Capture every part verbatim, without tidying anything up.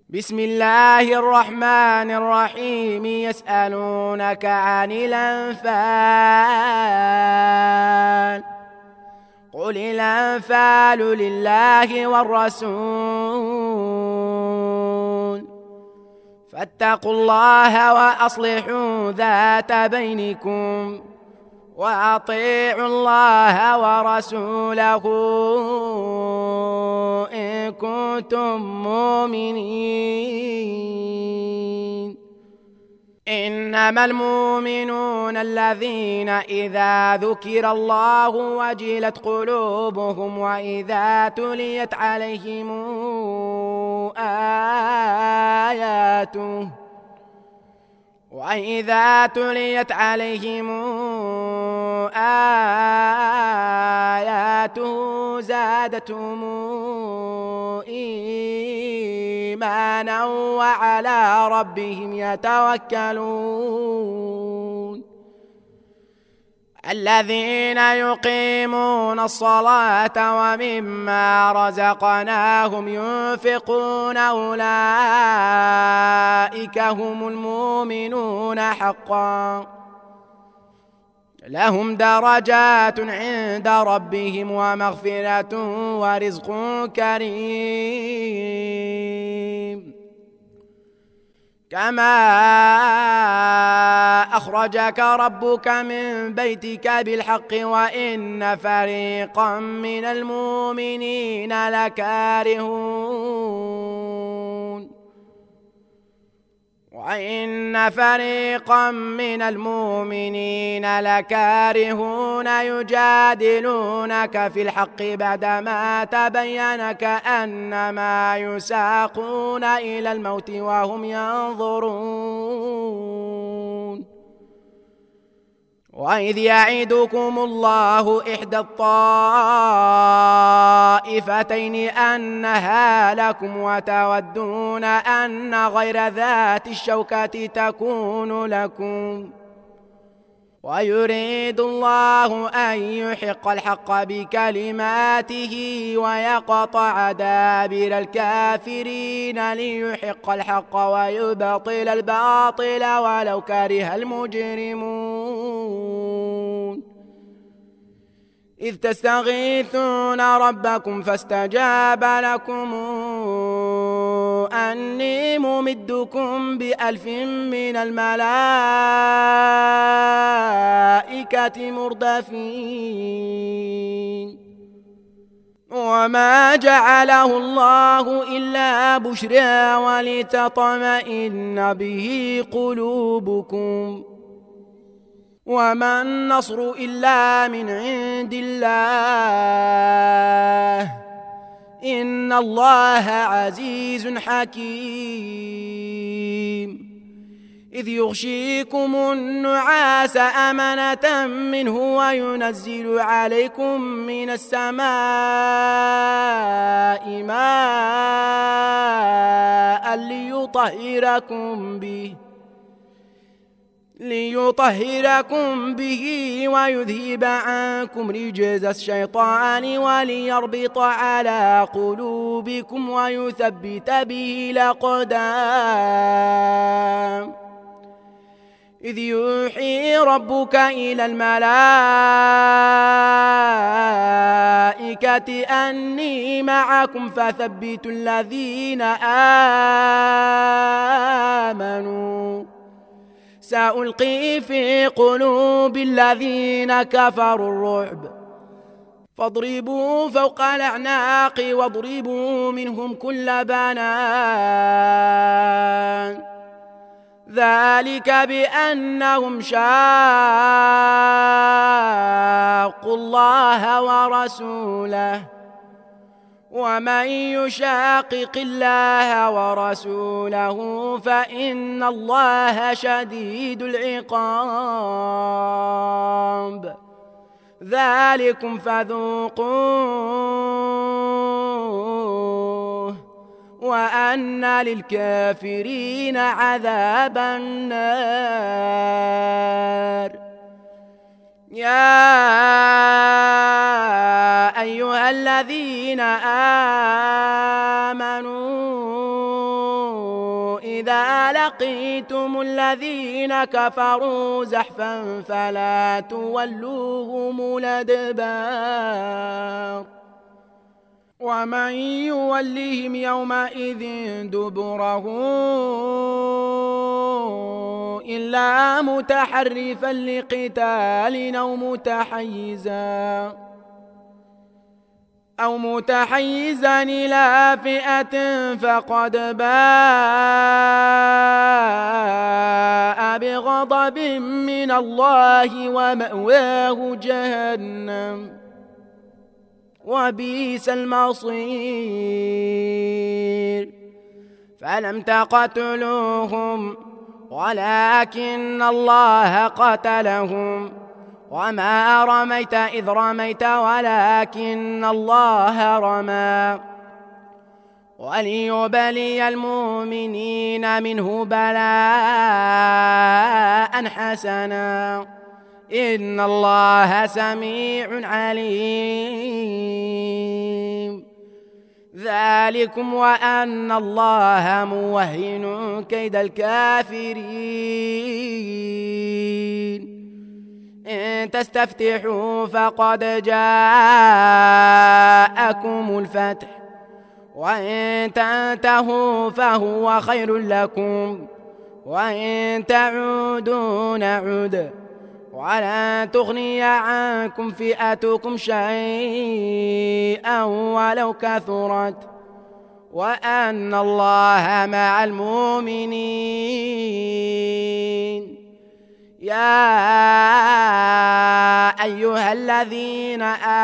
بسم الله الرحمن الرحيم. يسألونك عن الأنفال قل الأنفال لله والرسول فاتقوا الله وأصلحوا ذات بينكم وأطيعوا الله ورسوله إن كنتم مؤمنين. إنما المؤمنون الذين إذا ذكر الله وجلت قلوبهم وإذا تليت عليهم آياته وإذا تليت عليهم آياته زادتهم إيمانا وعلى ربهم يتوكلون. الذين يقيمون الصلاة ومما رزقناهم ينفقون أولئك هم المؤمنون حقا لهم درجات عند ربهم ومغفرة ورزق كريم. كما أخرجك ربك من بيتك بالحق وإن فريقا من المؤمنين لكارهون وإن فريقا من المؤمنين لكارهون يجادلونك في الحق بعدما تبين كأنما يساقون إلى الموت وهم ينظرون. وإذ يعدكم الله إحدى الطائفتين أنها لكم وتودون أن غير ذات الشوكة تكون لكم ويريد الله أن يحق الحق بكلماته ويقطع دابر الكافرين ليحق الحق ويبطل الباطل ولو كره المجرمون. إذ تستغيثون ربكم فاستجاب لكم أني ممدكم بألف من الملائكة مردفين. وما جعله الله إلا بشرى ولتطمئن به قلوبكم وما النصر إلا من عند الله إن الله عزيز حكيم. إذ يغشيكم النعاس أمنة منه وينزل عليكم من السماء ماء ليطهركم به ليطهركم به ويذهب عنكم رجز الشيطان وليربط على قلوبكم ويثبت به الأقدام. إذ يوحي ربك إلى الملائكة أني معكم فثبتوا الذين آمنوا سألقي في قلوب الذين كفروا الرعب فاضربوا فوق الأعناق واضربوا منهم كل بنان ذلك بأنهم شاقوا الله ورسوله ومن يشاقق الله ورسوله فإن الله شديد العقاب. ذلكم فذوقوه وأن للكافرين عذاب النار. يا أيها الذين آمنوا إذا لقيتم الذين كفروا زحفا فلا تولوهم الأدبار ومن يولهم يومئذ دبره إلا متحرفا لقتال أو متحيزا أو متحيزا إلى فئة فقد باء بغضب من الله ومأواه جهنم وبئس المصير فلم تقتلوهم ولكن الله قتلهم وما رميت إذ رميت ولكن الله رمى وليبلي المؤمنين منه بلاء حسنا إن الله سميع عليم ذلكم وأن الله موهن كيد الكافرين إن تستفتحوا فقد جاءكم الفتح وإن تنتهوا فهو خير لكم وإن تعودوا نعد ولن تغني عنكم فئتكم شيئا ولو كثرت وأن الله مع المؤمنين يا أيها الذين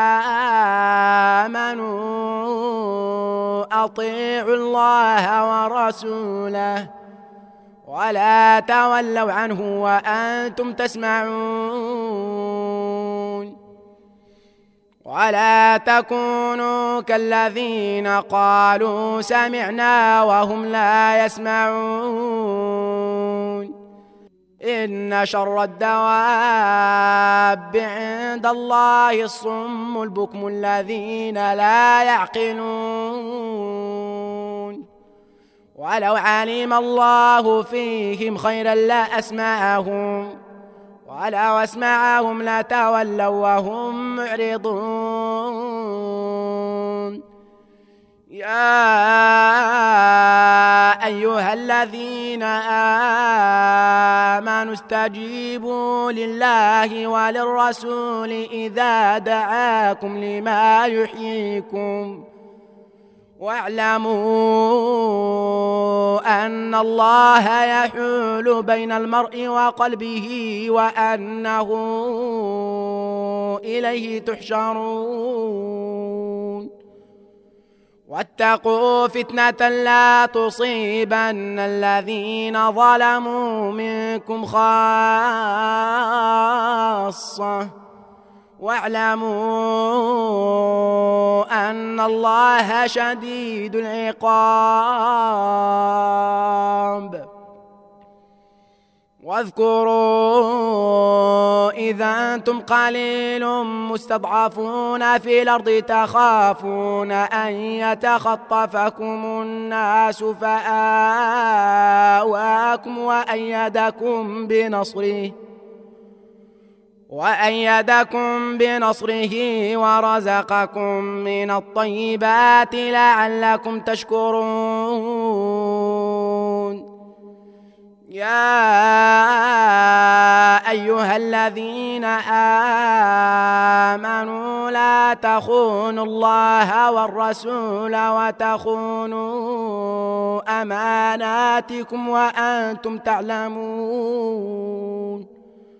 آمنوا أطيعوا الله ورسوله ولا تولوا عنه وأنتم تسمعون ولا تكونوا كالذين قالوا سمعنا وهم لا يسمعون إن شر الدواب عند الله الصم البكم الذين لا يعقلون ولو علم الله فيهم خيرا لأسمعهم ولو أسمعهم لتولوا وهم معرضون يا أيها الذين آمنوا استجيبوا لله وللرسول إذا دعاكم لما يحييكم واعلموا أن الله يحول بين المرء وقلبه وأنه إليه تحشرون واتقوا فتنة لا تصيبن الذين ظلموا منكم خاصة واعلموا أن الله شديد العقاب واذكروا إذا أنتم قليل مستضعفون في الأرض تخافون أن يتخطفكم الناس فآواكم وأيدكم بنصره وأيدكم بنصره ورزقكم من الطيبات لعلكم تشكرون يا أيها الذين آمنوا لا تخونوا الله والرسول وتخونوا أماناتكم وأنتم تعلمون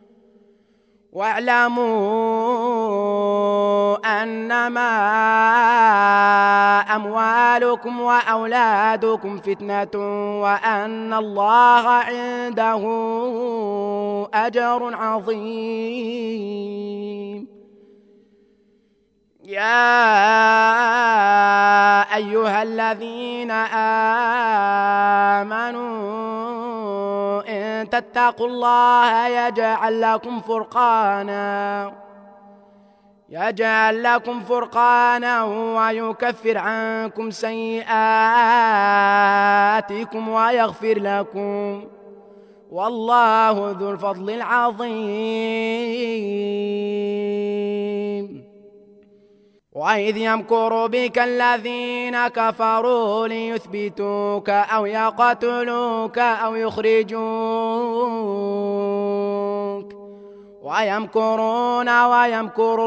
واعلموا أنما أموالكم وأولادكم فتنة وأن الله عنده أجر عظيم يا أيها الذين آمنوا إن تتقوا الله يجعل لكم فرقانا يجعل لكم فرقانا ويكفر عنكم سيئاتكم ويغفر لكم، والله ذو الفضل العظيم. وإذ يمكر بك الذين كفروا ليثبتوك أو يقتلوك أو يخرجوك ويمكرون ويمكر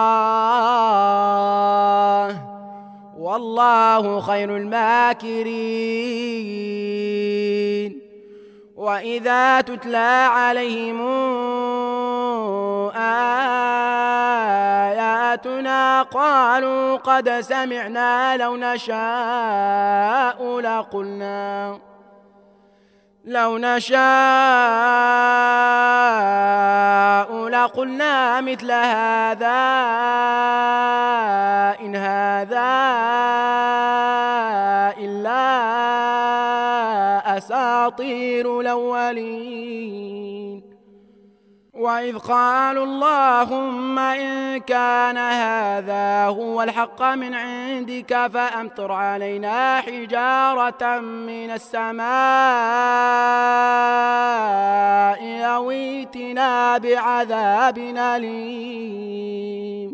الله والله خير الماكرين. وإذا تتلى عليهم آياتنا قالوا قد سمعنا لو نشاء لقلنا لو نشاء لقلنا مثل هذا إن هذا إلا أساطير الأولين. وإذ قالوا اللهم إن كان هذا هو الحق من عندك فأمطر علينا حجارة من السماء أو ائتنا بعذاب أليم.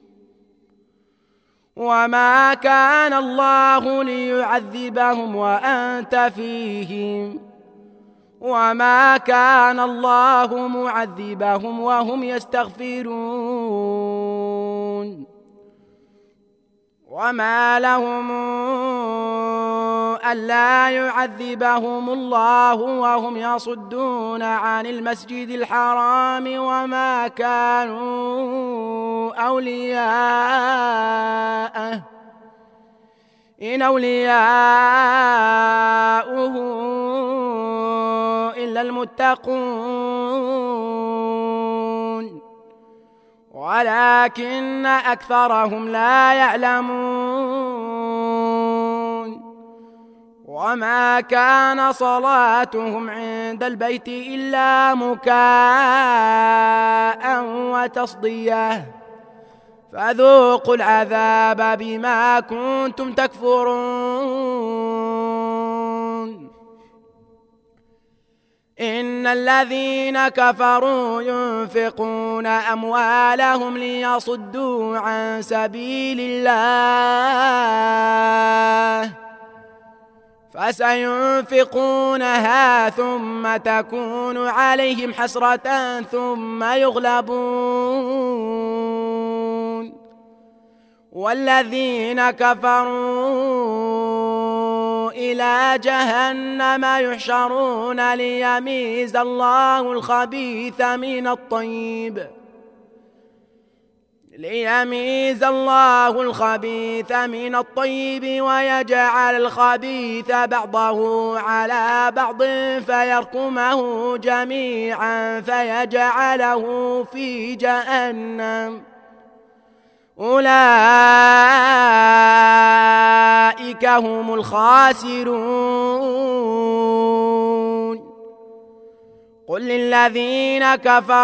وما كان الله ليعذبهم وأنت فيهم وما كان الله معذبهم وهم يستغفرون. وما لهم ألا يعذبهم الله وهم يصدون عن المسجد الحرام وما كانوا أولياءه إن أولياؤه إلا المتقون ولكن أكثرهم لا يعلمون. وما كان صلاتهم عند البيت إلا مكاء وتصدية فذوقوا العذاب بما كنتم تكفرون. إن الذين كفروا ينفقون أموالهم ليصدوا عن سبيل الله فسينفقونها ثم تكون عليهم حسرة ثم يغلبون والذين كفروا إلى جهنم يحشرون ليميز الله الخبيث من الطيب ليميز الله الخبيث من الطيب ويجعل الخبيث بعضه على بعض فيركمه جميعا فيجعله في جهنم أولئك هم الخاسرون. قل للذين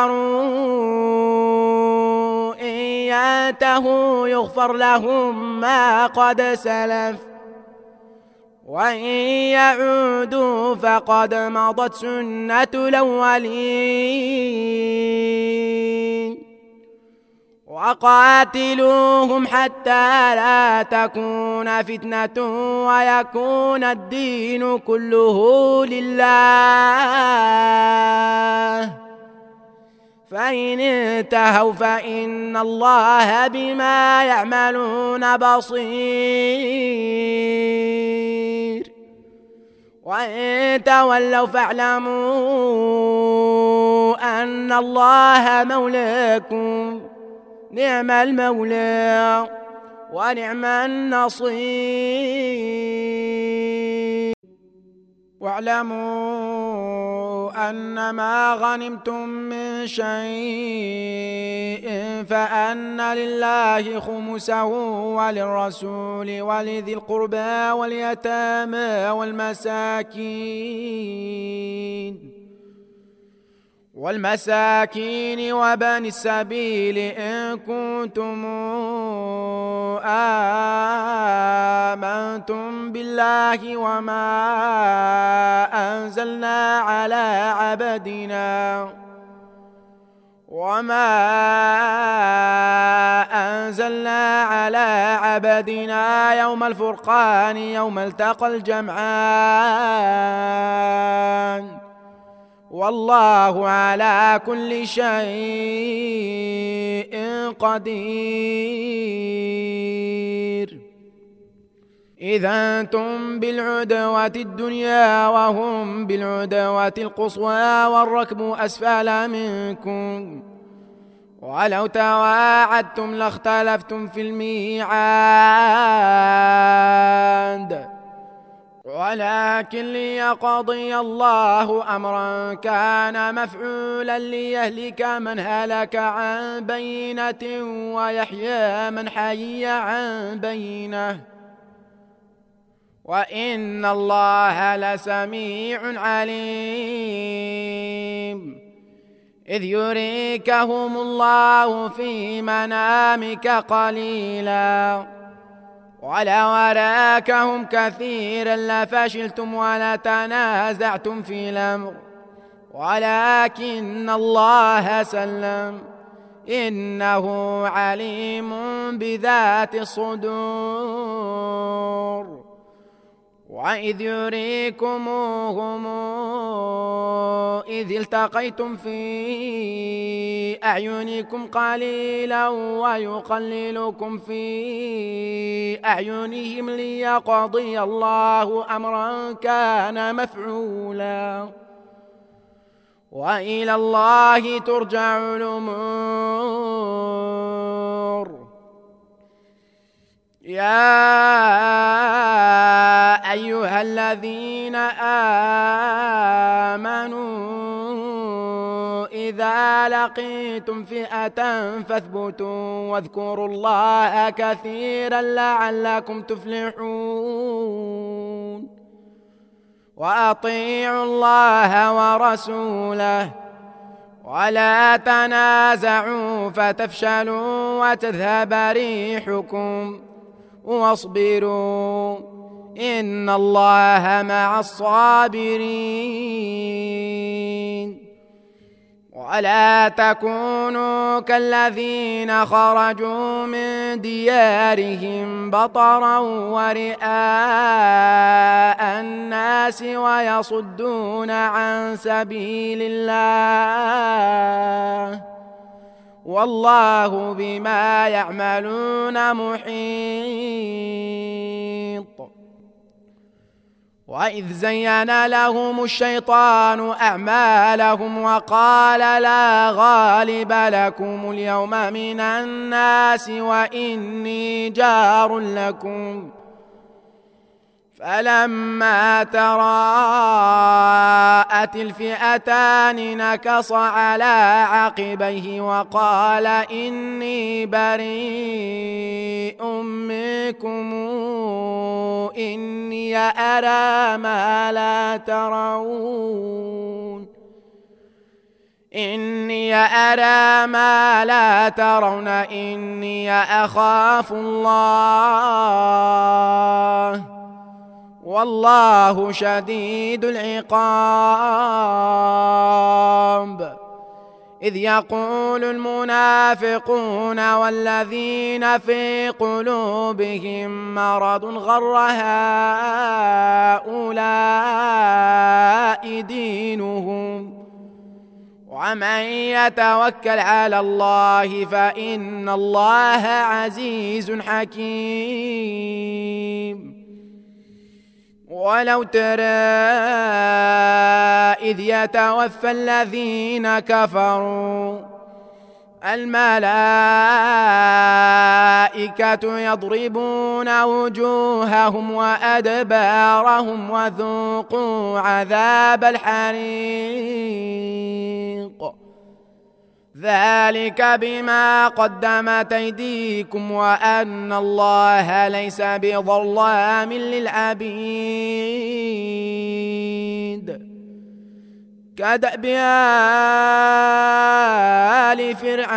كفروا إن ينتهوا يغفر لهم ما قد سلف وإن يعودوا فقد مضت سنة الأولين. وقاتلوهم حتى لا تكون فتنة ويكون الدين كله لله فإن انتهوا فإن الله بما يعملون بصير وإن تولوا فاعلموا أن الله مولاكم نعم المولى ونعم النصير. واعلموا أنما غنمتم من شيء فأن لله خمسه وللرسول ولذي القربى واليتامى والمساكين والمساكين وبني السبيل إن كنتم آمنتم بالله وما أنزلنا على عبدنا وما أنزلنا على عبدنا يوم الفرقان يوم التقى الجمعان والله على كل شيء قدير. إذا أنتم بالعدوة الدنيا وهم بالعدوة القصوى والركب أسفل منكم ولو تواعدتم لاختلفتم في الميعاد ولكن ليقضي الله أمرا كان مفعولا ليهلك من هلك عن بينة ويحيى من حي عن بينة وإن الله لسميع عليم. إذ يريكهم الله في منامك قليلا ولو أراكهم كثيرا لفشلتم ولتنازعتم في الأمر ولكن الله سلم إنه عليم بذات الصدور. وإذ يريكموهم إذ التقيتم في أعينكم قليلا ويقللكم في أعينهم ليقضي الله أمرا كان مفعولا وإلى الله ترجع الأمور. يا أيها الذين آمنوا إذا لقيتم فئة فاثبتوا واذكروا الله كثيرا لعلكم تفلحون. وأطيعوا الله ورسوله ولا تنازعوا فتفشلوا وتذهب ريحكم واصبروا إن الله مع الصابرين. ولا تكونوا كالذين خرجوا من ديارهم بطرا ورئاء الناس ويصدون عن سبيل الله والله بما يعملون محيط. وإذ زين لهم الشيطان أعمالهم وقال لا غالب لكم اليوم من الناس وإني جار لكم فلما تراءت الفئتان نكص على عقبيه وقال إني بريء منكم إني أرى ما لا ترون إني أرى ما لا ترون إني أخاف الله والله شديد العقاب. إذ يقول المنافقون والذين في قلوبهم مرض غر هؤلاء دينهم ومن يتوكل على الله فإن الله عزيز حكيم. ولو ترى إذ يتوفى الذين كفروا الملائكة يضربون وجوههم وأدبارهم وذوقوا عذاب الحريق ذلك بما قدمت أيديكم وأن الله ليس بظلام للعبيد. كدأب آل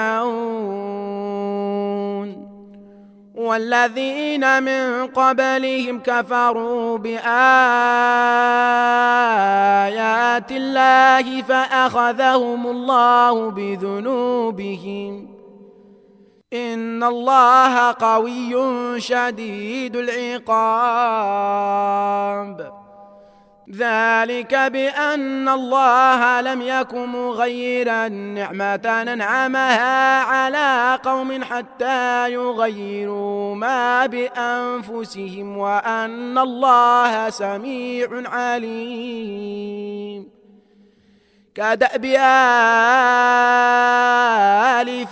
فرعون والذين من قبلهم كفروا بآيات الله فأخذهم الله بذنوبهم إن الله قوي شديد العقاب. ذلك بأن الله لم يكن مغيرا نعمة أنعمها على قوم حتى يغيروا ما بأنفسهم وأن الله سميع عليم. كدأب آل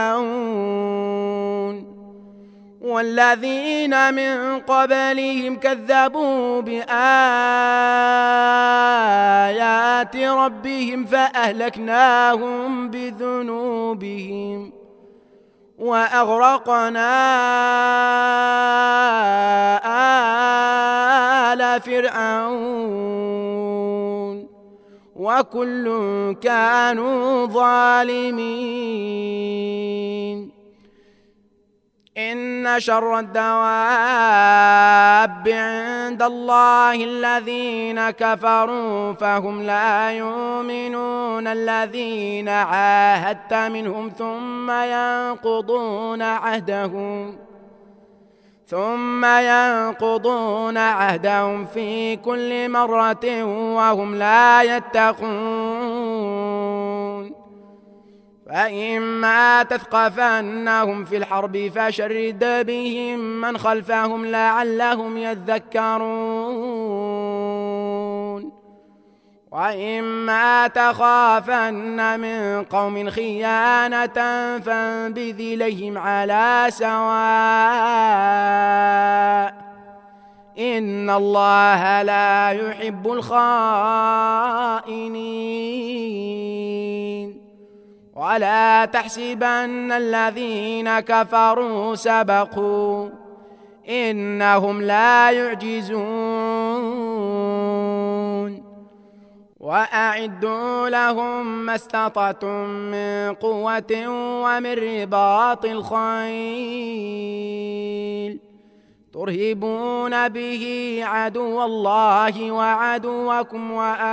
فرعون والذين من قبلهم كذبوا بآيات ربهم فأهلكناهم بذنوبهم وأغرقنا آل فرعون وكل كانوا ظالمين. إن شر الدواب عند الله الذين كفروا فهم لا يؤمنون الذين عاهدت منهم ثم ينقضون عهدهم ثم ينقضون عهدهم في كل مرة وهم لا يتقون. فإما تثقفنهم في الحرب فشرد بهم من خلفهم لعلهم يذكرون. وإما تخافن من قوم خيانة فانبذ إليهم على سواء إن الله لا يحب الخائنين. ولا تحسبن الذين كفروا سبقوا إنهم لا يعجزون. وأعدوا لهم ما استطعتم من قوة ومن رباط الخيل ترهبون به عدو الله وعدوكم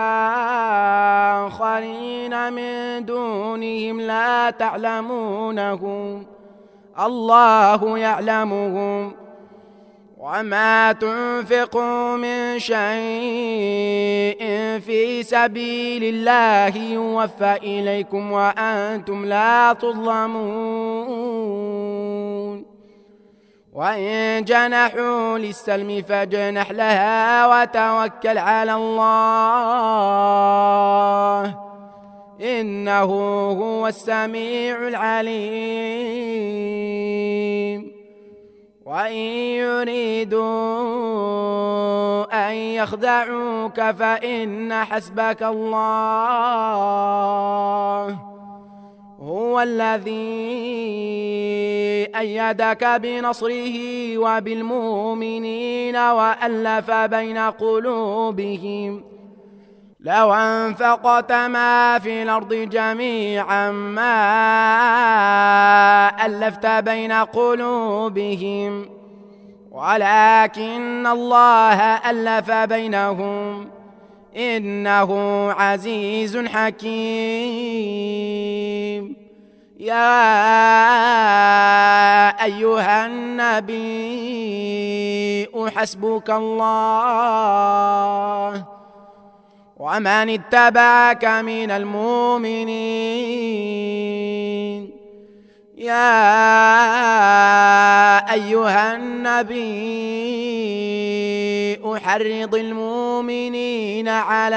وآخرين من دونهم لا تعلمونهم الله يعلمهم. وما تنفقوا من شيء في سبيل الله يوفى إليكم وأنتم لا تظلمون. وإن جنحوا للسلم فاجنح لها وتوكل على الله إنه هو السميع العليم. وإن يريدوا أن يخدعوك فإن حسبك الله هو الذي أيدك بنصره وبالمؤمنين وألف بين قلوبهم لو أنفقت ما في الأرض جميعا ما ألفت بين قلوبهم ولكن الله ألف بينهم إنه عزيز حكيم. يا أيها النبي حسبك الله ومن اتبعك من المؤمنين. يا أيها النبي حرض المؤمنين على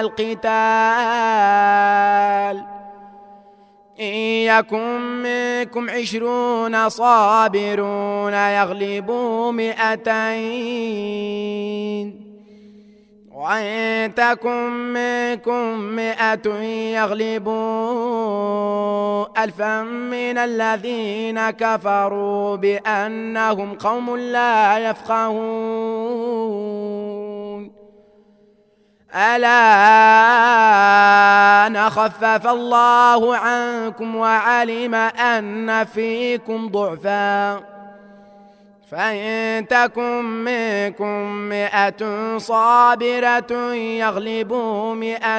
القتال إن يكن منكم عشرون صابرون يغلبوا مئتين وإن تكن منكم مئة يغلبوا ألفا من الذين كفروا بأنهم قوم لا يفقهون. ألا الآن خفف الله عنكم وعلم أن فيكم ضعفا فإن تكن منكم مئة صابرة يغلبوا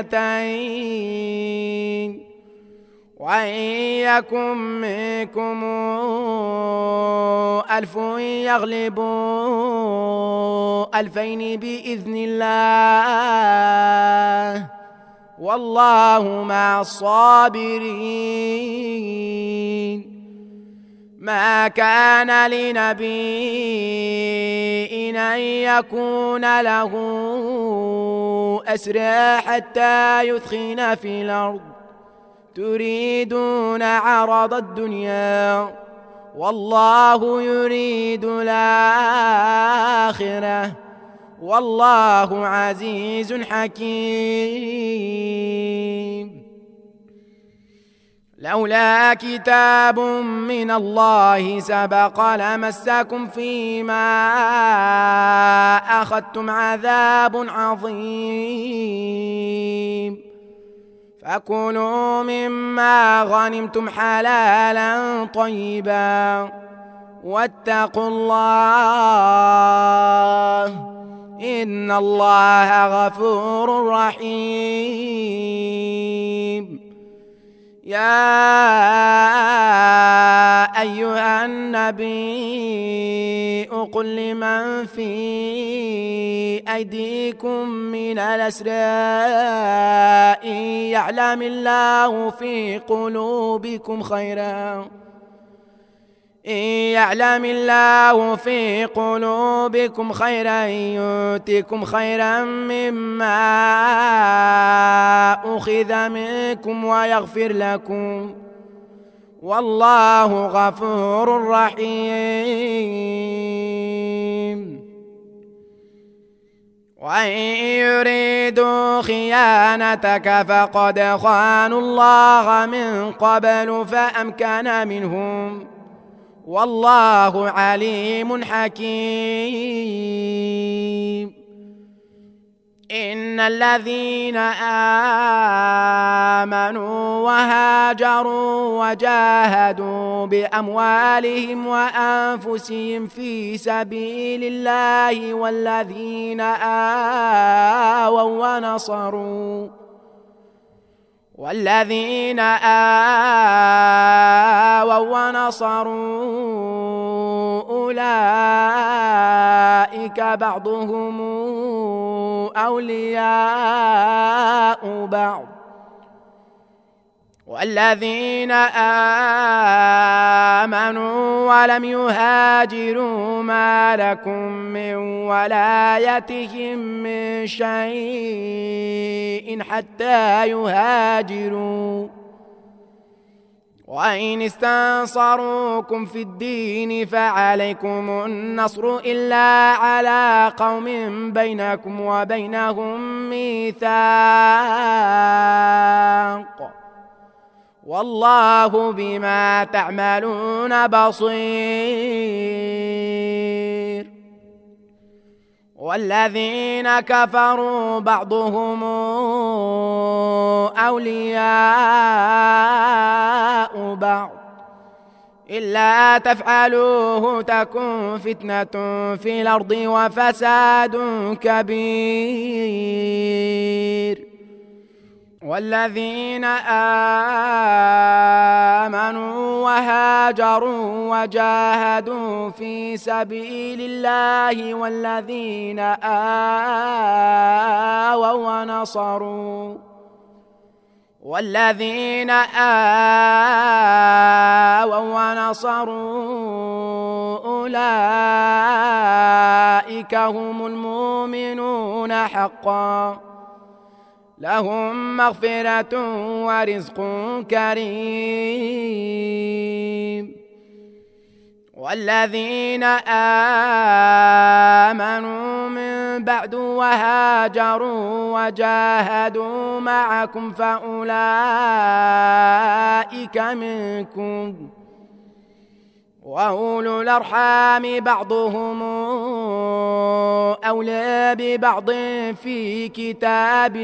مئتين وإن يكن منكم ألف يغلبوا ألفين بإذن الله والله مع الصابرين. ما كان لنبي أن يكون له أسرى حتى يثخن في الأرض تريدون عرض الدنيا والله يريد الآخرة والله عزيز حكيم. لولا كتاب من الله سبق لمسكم فيما أخذتم عذاب عظيم فكلوا مما غنمتم حلالا طيبا واتقوا الله إن الله غفور رحيم. يا أيها النبي قل لمن في أيديكم من الأسرى إن يعلم الله في قلوبكم خيرا إن يعلم الله في قلوبكم خيرا يؤتكم خيرا مما أخذ منكم ويغفر لكم والله غفور رحيم. وإن يريدوا خيانتك فقد خانوا الله من قبل فأمكن منهم والله عليم حكيم. إن الذين آمنوا وهاجروا وجاهدوا بأموالهم وأنفسهم في سبيل الله والذين آووا ونصروا والذين آووا ونصروا أولئك بعضهم أولياء بعض والذين آمنوا ولم يهاجروا ما لكم من ولايتهم من شيء حتى يهاجروا وإن استنصروكم في الدين فعليكم النصر إلا على قوم بينكم وبينهم ميثاق والله بما تعملون بصير. والذين كفروا بعضهم أولياء بعض إلا تفعلوه تكن فتنة في الأرض وفساد كبير. والذين آمنوا وهاجروا وجاهدوا في سبيل الله والذين آووا ونصروا والذين آووا ونصروا أولئك هم المؤمنون حقا لهم مغفرة ورزق كريم. والذين آمنوا من بعد وهاجروا وجاهدوا معكم فأولئك منكم وأولو الأرحام بعضهم أولى ببعض في كتاب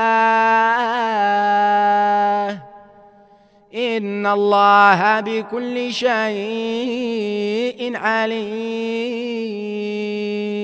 الله إن الله بكل شيء عليم.